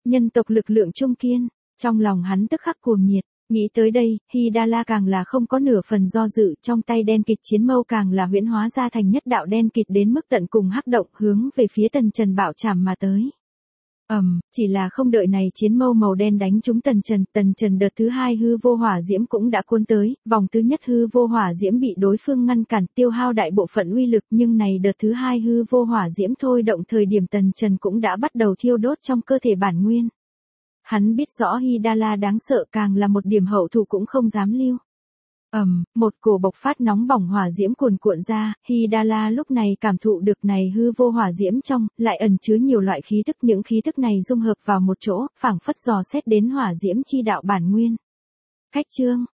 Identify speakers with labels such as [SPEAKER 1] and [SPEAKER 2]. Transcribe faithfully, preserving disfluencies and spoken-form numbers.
[SPEAKER 1] nhân tộc lực lượng trung kiên, trong lòng hắn tức khắc cuồng nhiệt. Nghĩ tới đây, Hidala càng là không có nửa phần do dự, trong tay đen kịt chiến mâu càng là huyễn hóa ra thành nhất đạo đen kịt đến mức tận cùng hắc động hướng về phía Tần Trần bạo chạm mà tới. Ầm, um, chỉ là không đợi này chiến mâu màu đen đánh trúng Tần Trần, Tần Trần đợt thứ hai hư vô hỏa diễm cũng đã cuốn tới, vòng thứ nhất hư vô hỏa diễm bị đối phương ngăn cản tiêu hao đại bộ phận uy lực, nhưng này đợt thứ hai hư vô hỏa diễm thôi động thời điểm Tần Trần cũng đã bắt đầu thiêu đốt trong cơ thể bản nguyên. Hắn biết rõ Hidala đáng sợ, càng là một điểm hậu thủ cũng không dám lưu. Ầm, um, một cổ bộc phát nóng bỏng hỏa diễm cuồn cuộn ra, Hidala lúc này cảm thụ được này hư vô hỏa diễm trong, lại ẩn chứa nhiều loại khí tức, những khí tức này dung hợp vào một chỗ, phảng phất dò xét đến hỏa diễm chi đạo bản nguyên. Khách chương